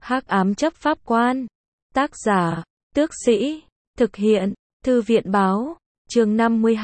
Hắc ám chấp pháp quan. Tác giả, Tước Sĩ. Thực hiện, Thư viện báo. Chương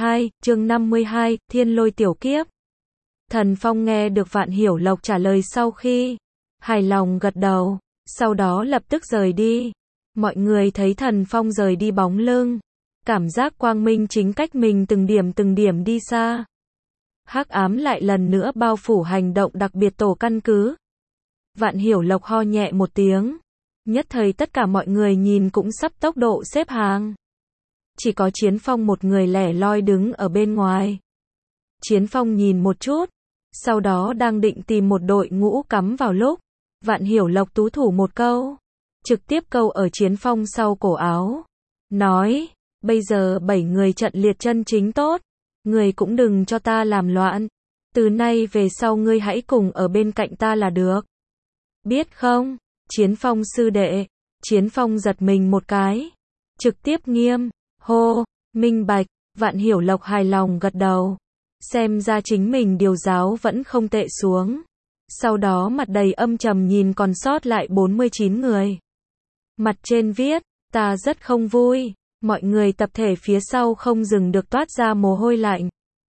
52, Thiên Lôi Tiểu Kiếp. Thần Phong nghe được Vạn Hiểu Lộc trả lời sau khi hài lòng gật đầu, sau đó lập tức rời đi. Mọi người thấy Thần Phong rời đi bóng lưng, cảm giác quang minh chính cách mình từng điểm đi xa. Hắc ám lại lần nữa bao phủ hành động đặc biệt tổ căn cứ. Vạn Hiểu Lộc ho nhẹ một tiếng, nhất thời tất cả mọi người nhìn cũng sắp tốc độ xếp hàng. Chỉ có Chiến Phong một người lẻ loi đứng ở bên ngoài. Chiến Phong nhìn một chút, sau đó đang định tìm một đội ngũ cắm vào lúc Vạn Hiểu Lộc tú thủ một câu, trực tiếp câu ở Chiến Phong sau cổ áo, nói, bây giờ 7 người trận liệt chân chính tốt, người cũng đừng cho ta làm loạn, từ nay về sau ngươi hãy cùng ở bên cạnh ta là được. Biết không, Chiến Phong sư đệ. Chiến Phong giật mình một cái, trực tiếp nghiêm, hô, minh bạch. Vạn Hiểu Lộc hài lòng gật đầu, xem ra chính mình điều giáo vẫn không tệ xuống. Sau đó mặt đầy âm trầm nhìn còn sót lại 49 người. Mặt trên viết, ta rất không vui. Mọi người tập thể phía sau không dừng được toát ra mồ hôi lạnh.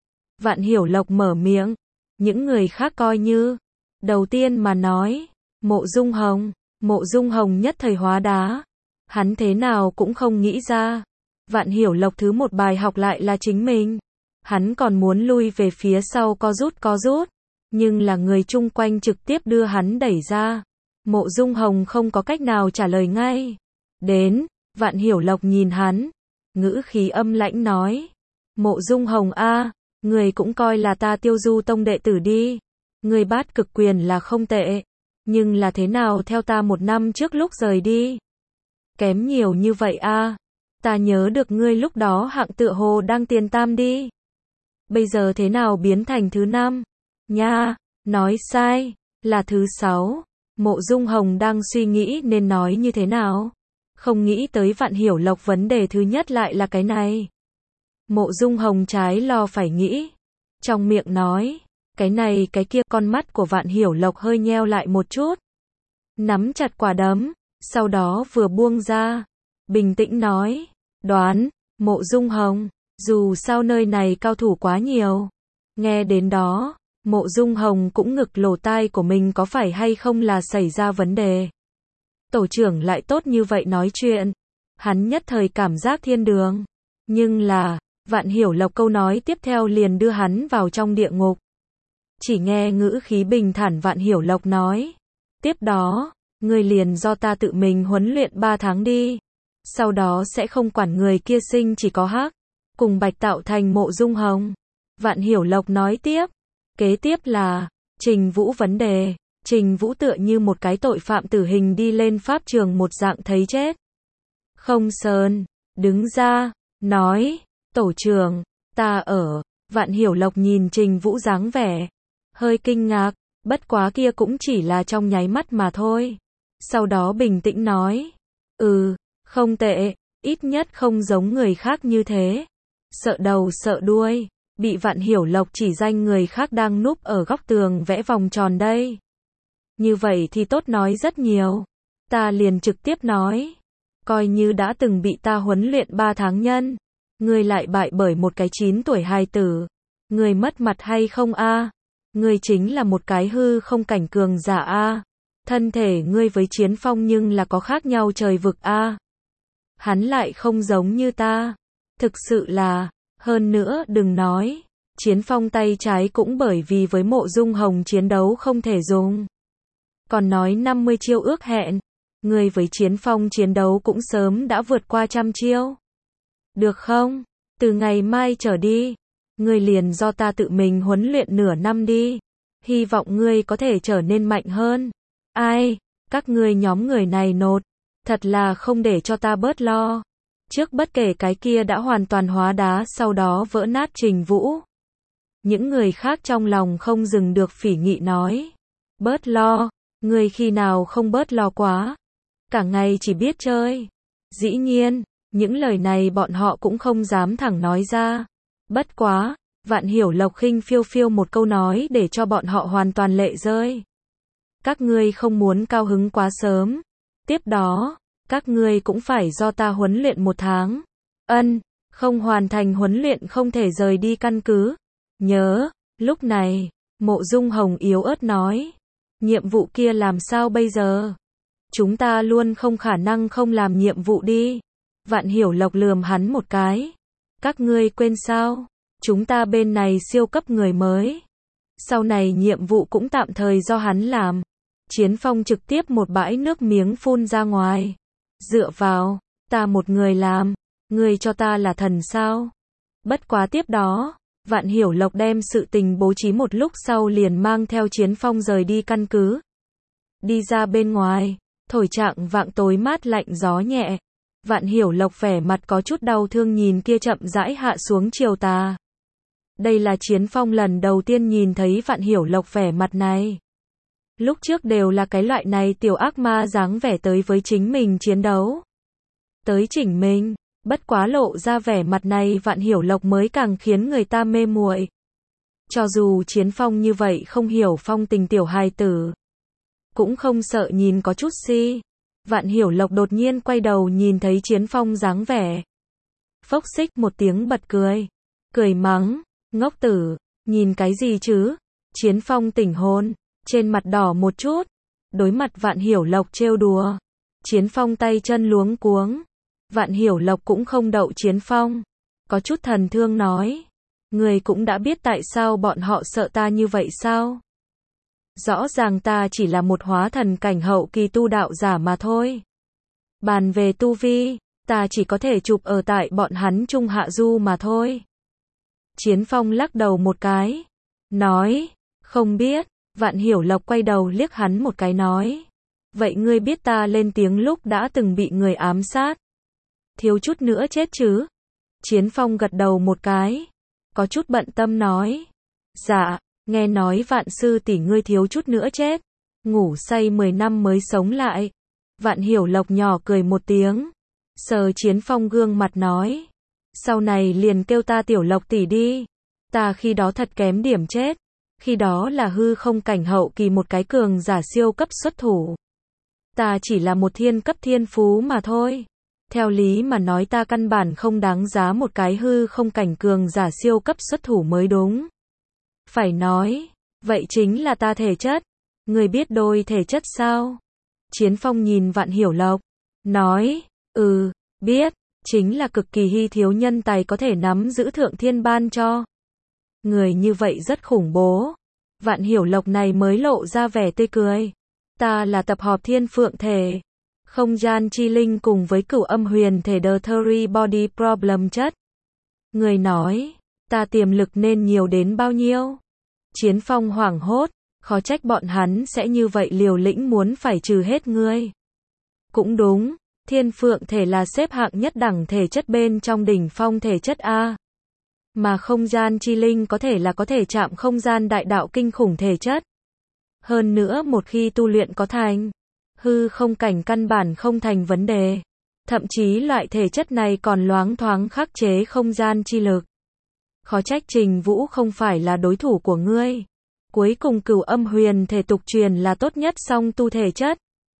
Vạn Hiểu Lộc mở miệng, những người khác coi như. Đầu tiên mà nói, Mộ Dung Hồng. Mộ Dung Hồng nhất thời hóa đá. Hắn thế nào cũng không nghĩ ra. Vạn Hiểu Lộc thứ một bài học lại là chính mình. Hắn còn muốn lui về phía sau co rút. Nhưng là người chung quanh trực tiếp đưa hắn đẩy ra. Mộ Dung Hồng không có cách nào trả lời ngay. Đến, Vạn Hiểu Lộc nhìn hắn, ngữ khí âm lãnh nói. Mộ Dung Hồng a, người cũng coi là ta Tiêu Du Tông đệ tử đi. Người bát cực quyền là không tệ. Nhưng là thế nào theo ta 1 năm trước lúc rời đi? Kém nhiều như vậy a. Ta nhớ được ngươi lúc đó hạng tựa hồ đang tiền tam đi. Bây giờ thế nào biến thành thứ 5? Nha, nói sai, là thứ 6. Mộ Dung Hồng đang suy nghĩ nên nói như thế nào. Không nghĩ tới Vạn Hiểu Lộc vấn đề thứ nhất lại là cái này. Mộ Dung Hồng trái lo phải nghĩ. Trong miệng nói, cái này cái kia. Con mắt của Vạn Hiểu Lộc hơi nheo lại một chút. Nắm chặt quả đấm, sau đó vừa buông ra. Bình tĩnh nói, đoán, Mộ Dung Hồng, dù sao nơi này cao thủ quá nhiều. Nghe đến đó, Mộ Dung Hồng cũng ngực lỗ tai của mình có phải hay không là xảy ra vấn đề. Tổ trưởng lại tốt như vậy nói chuyện. Hắn nhất thời cảm giác thiên đường. Nhưng là, Vạn Hiểu Lộc câu nói tiếp theo liền đưa hắn vào trong địa ngục. Chỉ nghe ngữ khí bình thản Vạn Hiểu Lộc nói. Tiếp đó, ngươi liền do ta tự mình huấn luyện 3 tháng đi. Sau đó sẽ không quản người kia sinh chỉ có Hắc cùng Bạch tạo thành Mộ Dung Hồng. Vạn Hiểu Lộc nói tiếp. Kế tiếp là Trình Vũ vấn đề. Trình Vũ tựa như một cái tội phạm tử hình đi lên pháp trường một dạng thấy chết. Không Sơn đứng ra, nói, tổ trưởng, ta ở. Vạn Hiểu Lộc nhìn Trình Vũ dáng vẻ hơi kinh ngạc, bất quá kia cũng chỉ là trong nháy mắt mà thôi. Sau đó bình tĩnh nói, không tệ, ít nhất không giống người khác như thế. Sợ đầu sợ đuôi, bị Vạn Hiểu Lộc chỉ danh người khác đang núp ở góc tường vẽ vòng tròn đây. Như vậy thì tốt nói rất nhiều. Ta liền trực tiếp nói, coi như đã từng bị ta huấn luyện 3 tháng nhân, ngươi lại bại bởi một cái 9 tuổi hài tử. Ngươi mất mặt hay không a? Ngươi chính là một cái hư không cảnh cường giả a. Thân thể ngươi với Chiến Phong nhưng là có khác nhau trời vực a. Hắn lại không giống như ta. Thực sự là, hơn nữa đừng nói, Chiến Phong tay trái cũng bởi vì với Mộ Dung Hồng chiến đấu không thể dùng. Còn nói 50 chiêu ước hẹn, ngươi với Chiến Phong chiến đấu cũng sớm đã vượt qua 100 chiêu. Được không? Từ ngày mai trở đi, ngươi liền do ta tự mình huấn luyện nửa năm đi. Hy vọng ngươi có thể trở nên mạnh hơn. Ai, các ngươi nhóm người này nột, thật là không để cho ta bớt lo. Trước bất kể cái kia đã hoàn toàn hóa đá sau đó vỡ nát Trình Vũ. Những người khác trong lòng không dừng được phỉ nghị nói. Bớt lo, ngươi khi nào không bớt lo quá. Cả ngày chỉ biết chơi. Dĩ nhiên, những lời này bọn họ cũng không dám thẳng nói ra. Bất quá, Vạn Hiểu Lộc khinh phiêu một câu nói để cho bọn họ hoàn toàn lệ rơi. Các ngươi không muốn cao hứng quá sớm. Tiếp đó, các ngươi cũng phải do ta huấn luyện 1 tháng. Không hoàn thành huấn luyện không thể rời đi căn cứ. Nhớ, lúc này, Mộ Dung Hồng yếu ớt nói. Nhiệm vụ kia làm sao bây giờ? Chúng ta luôn không khả năng không làm nhiệm vụ đi. Vạn Hiểu Lộc lườm hắn một cái. Các ngươi quên sao? Chúng ta bên này siêu cấp người mới. Sau này nhiệm vụ cũng tạm thời do hắn làm. Chiến Phong trực tiếp một bãi nước miếng phun ra ngoài. Dựa vào, ta một người làm, ngươi cho ta là thần sao? Bất quá tiếp đó, Vạn Hiểu Lộc đem sự tình bố trí một lúc sau liền mang theo Chiến Phong rời đi căn cứ. Đi ra bên ngoài, thổi trạng vạng tối mát lạnh gió nhẹ. Vạn Hiểu Lộc vẻ mặt có chút đau thương nhìn kia chậm rãi hạ xuống chiều tà. Đây là Chiến Phong lần đầu tiên nhìn thấy Vạn Hiểu Lộc vẻ mặt này. Lúc trước đều là cái loại này tiểu ác ma dáng vẻ tới với chính mình chiến đấu. Tới chỉnh mình, bất quá lộ ra vẻ mặt này Vạn Hiểu Lộc mới càng khiến người ta mê muội. Cho dù Chiến Phong như vậy không hiểu phong tình tiểu hài tử, cũng không sợ nhìn có chút si. Vạn Hiểu Lộc đột nhiên quay đầu nhìn thấy Chiến Phong dáng vẻ. Phốc xích một tiếng bật cười. Cười mắng, ngốc tử, nhìn cái gì chứ? Chiến Phong tỉnh hồn, trên mặt đỏ một chút. Đối mặt Vạn Hiểu Lộc trêu đùa. Chiến Phong tay chân luống cuống. Vạn Hiểu Lộc cũng không đậu Chiến Phong. Có chút thần thương nói. Người cũng đã biết tại sao bọn họ sợ ta như vậy sao? Rõ ràng ta chỉ là một hóa thần cảnh hậu kỳ tu đạo giả mà thôi. Bàn về tu vi, ta chỉ có thể chụp ở tại bọn hắn Trung Hạ Du mà thôi. Chiến Phong lắc đầu một cái. Nói, không biết. Vạn Hiểu Lộc quay đầu liếc hắn một cái nói. Vậy ngươi biết ta lên tiếng lúc đã từng bị người ám sát. Thiếu chút nữa chết chứ? Chiến Phong gật đầu một cái. Có chút bận tâm nói. Dạ, nghe nói Vạn sư tỷ ngươi thiếu chút nữa chết. Ngủ say 10 năm mới sống lại. Vạn Hiểu Lộc nhỏ cười một tiếng. Sờ Chiến Phong gương mặt nói. Sau này liền kêu ta Tiểu Lộc tỷ đi. Ta khi đó thật kém điểm chết. Khi đó là hư không cảnh hậu kỳ một cái cường giả siêu cấp xuất thủ. Ta chỉ là một thiên cấp thiên phú mà thôi. Theo lý mà nói ta căn bản không đáng giá một cái hư không cảnh cường giả siêu cấp xuất thủ mới đúng. Phải nói, vậy chính là ta thể chất. Người biết đôi thể chất sao? Chiến Phong nhìn Vạn Hiểu Lộc, nói, biết, chính là cực kỳ hy thiếu nhân tài có thể nắm giữ thượng thiên ban cho. Người như vậy rất khủng bố. Vạn Hiểu Lộc này mới lộ ra vẻ tươi cười. Ta là tập hợp thiên phượng thể, không gian chi linh cùng với cửu âm huyền thể The Three Body Problem chất. Người nói, ta tiềm lực nên nhiều đến bao nhiêu? Chiến Phong hoảng hốt, khó trách bọn hắn sẽ như vậy liều lĩnh muốn phải trừ hết ngươi. Cũng đúng, thiên phượng thể là xếp hạng nhất đẳng thể chất bên trong đỉnh phong thể chất A. Mà không gian chi linh có thể chạm không gian đại đạo kinh khủng thể chất. Hơn nữa một khi tu luyện có thành, hư không cảnh căn bản không thành vấn đề. Thậm chí loại thể chất này còn loáng thoáng khắc chế không gian chi lực. Khó trách Trình Vũ không phải là đối thủ của ngươi. Cuối cùng cửu âm huyền thể tục truyền là tốt nhất song tu thể chất.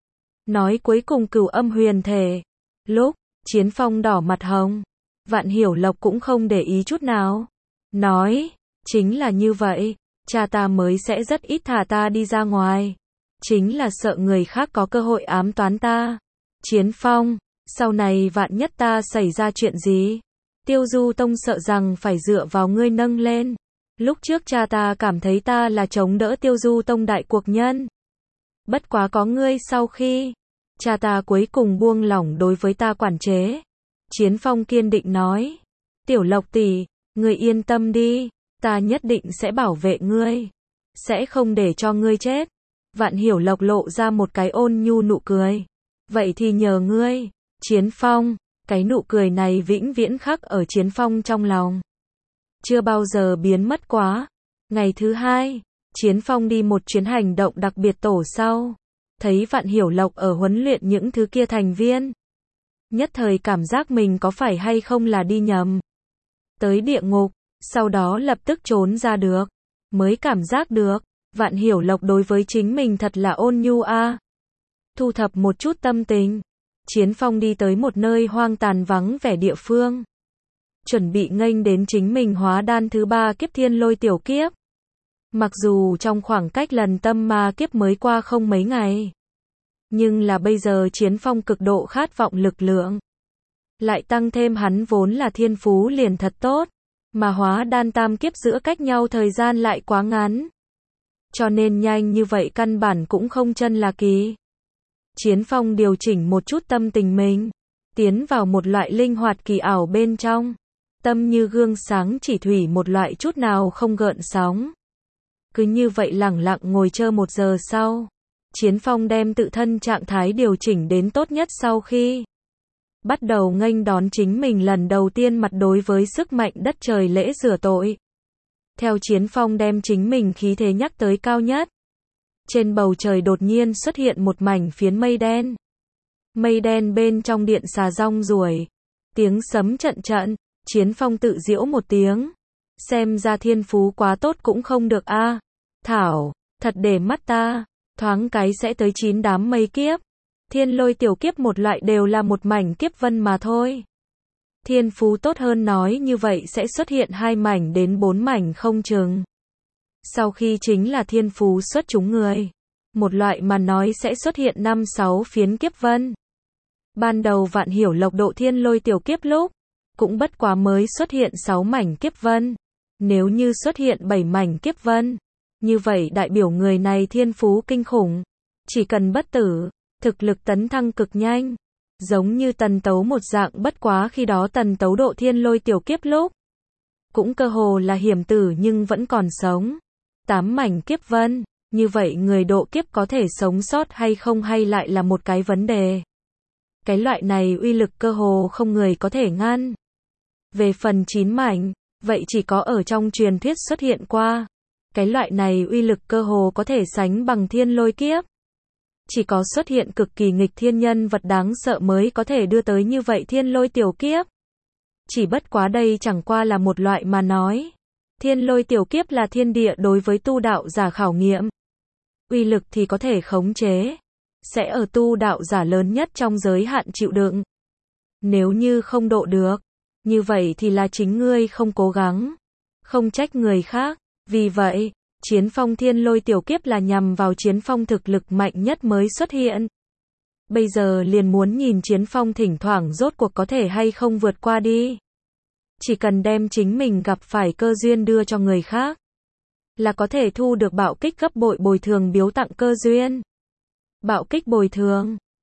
Nói cuối cùng cửu âm huyền thể. Lúc, Chiến Phong đỏ mặt hồng. Vạn Hiểu Lộc cũng không để ý chút nào. Nói, chính là như vậy, cha ta mới sẽ rất ít thả ta đi ra ngoài. Chính là sợ người khác có cơ hội ám toán ta. Chiến Phong, sau này vạn nhất ta xảy ra chuyện gì? Tiêu Du Tông sợ rằng phải dựa vào ngươi nâng lên. Lúc trước cha ta cảm thấy ta là chống đỡ Tiêu Du Tông đại cuộc nhân. Bất quá có ngươi sau khi, cha ta cuối cùng buông lỏng đối với ta quản chế. Chiến Phong kiên định nói. Tiểu Lộc tỷ, ngươi yên tâm đi, ta nhất định sẽ bảo vệ ngươi. Sẽ không để cho ngươi chết. Vạn Hiểu Lộc lộ ra một cái ôn nhu nụ cười. Vậy thì nhờ ngươi, Chiến Phong. Cái nụ cười này vĩnh viễn khắc ở Chiến Phong trong lòng. Chưa bao giờ biến mất quá. Ngày thứ 2, Chiến Phong đi một chuyến hành động đặc biệt tổ sau. Thấy Vạn Hiểu Lộc ở huấn luyện những thứ kia thành viên. Nhất thời cảm giác mình có phải hay không là đi nhầm. Tới địa ngục, sau đó lập tức trốn ra được. Mới cảm giác được, Vạn Hiểu Lộc đối với chính mình thật là ôn nhu a. thu thập một chút tâm tình. Chiến Phong đi tới một nơi hoang tàn vắng vẻ địa phương. Chuẩn bị nghênh đến chính mình hóa đan thứ 3 kiếp thiên lôi tiểu kiếp. Mặc dù trong khoảng cách lần tâm ma kiếp mới qua không mấy ngày. Nhưng là bây giờ Chiến Phong cực độ khát vọng lực lượng. Lại tăng thêm hắn vốn là thiên phú liền thật tốt. Mà hóa đan tam kiếp giữa cách nhau thời gian lại quá ngắn. Cho nên nhanh như vậy căn bản cũng không chân là kỳ. Chiến Phong điều chỉnh một chút tâm tình mình. Tiến vào một loại linh hoạt kỳ ảo bên trong. Tâm như gương sáng chỉ thủy một loại chút nào không gợn sóng. Cứ như vậy lẳng lặng ngồi chờ 1 giờ sau. Chiến Phong đem tự thân trạng thái điều chỉnh đến tốt nhất sau khi bắt đầu nghênh đón chính mình lần đầu tiên mặt đối với sức mạnh đất trời lễ rửa tội. Theo Chiến Phong đem chính mình khí thế nhắc tới cao nhất. Trên bầu trời đột nhiên xuất hiện một mảnh phiến mây đen. Mây đen bên trong điện xà rong ruổi. Tiếng sấm trận trận, Chiến Phong tự giễu một tiếng. Xem ra thiên phú quá tốt cũng không được a. Thảo, thật để mắt ta, thoáng cái sẽ tới 9 đám mây kiếp. Thiên lôi tiểu kiếp một loại đều là một mảnh kiếp vân mà thôi. Thiên phú tốt hơn nói như vậy sẽ xuất hiện 2 mảnh đến 4 mảnh không chừng. Sau khi chính là thiên phú xuất chúng người. Một loại mà nói sẽ xuất hiện 5-6 phiến kiếp vân. Ban đầu Vạn Hiểu Lộc độ thiên lôi tiểu kiếp lúc, cũng bất quá mới xuất hiện 6 mảnh kiếp vân. Nếu như xuất hiện 7 mảnh kiếp vân, như vậy đại biểu người này thiên phú kinh khủng. Chỉ cần bất tử, thực lực tấn thăng cực nhanh. Giống như Tần Tấu một dạng, bất quá khi đó Tần Tấu độ thiên lôi tiểu kiếp lúc, cũng cơ hồ là hiểm tử nhưng vẫn còn sống. 8 mảnh kiếp vân, như vậy người độ kiếp có thể sống sót hay không hay lại là một cái vấn đề. Cái loại này uy lực cơ hồ không người có thể ngăn. Về phần 9 mảnh, vậy chỉ có ở trong truyền thuyết xuất hiện qua. Cái loại này uy lực cơ hồ có thể sánh bằng thiên lôi kiếp. Chỉ có xuất hiện cực kỳ nghịch thiên nhân vật đáng sợ mới có thể đưa tới như vậy thiên lôi tiểu kiếp. Chỉ bất quá đây chẳng qua là một loại mà nói. Thiên lôi tiểu kiếp là thiên địa đối với tu đạo giả khảo nghiệm. Uy lực thì có thể khống chế. Sẽ ở tu đạo giả lớn nhất trong giới hạn chịu đựng. Nếu như không độ được, như vậy thì là chính ngươi không cố gắng. Không trách người khác. Vì vậy, Chiến Phong thiên lôi tiểu kiếp là nhằm vào Chiến Phong thực lực mạnh nhất mới xuất hiện. Bây giờ liền muốn nhìn Chiến Phong thỉnh thoảng rốt cuộc có thể hay không vượt qua đi. Chỉ cần đem chính mình gặp phải cơ duyên đưa cho người khác, là có thể thu được bạo kích gấp bội bồi thường biếu tặng cơ duyên. Bạo kích bồi thường,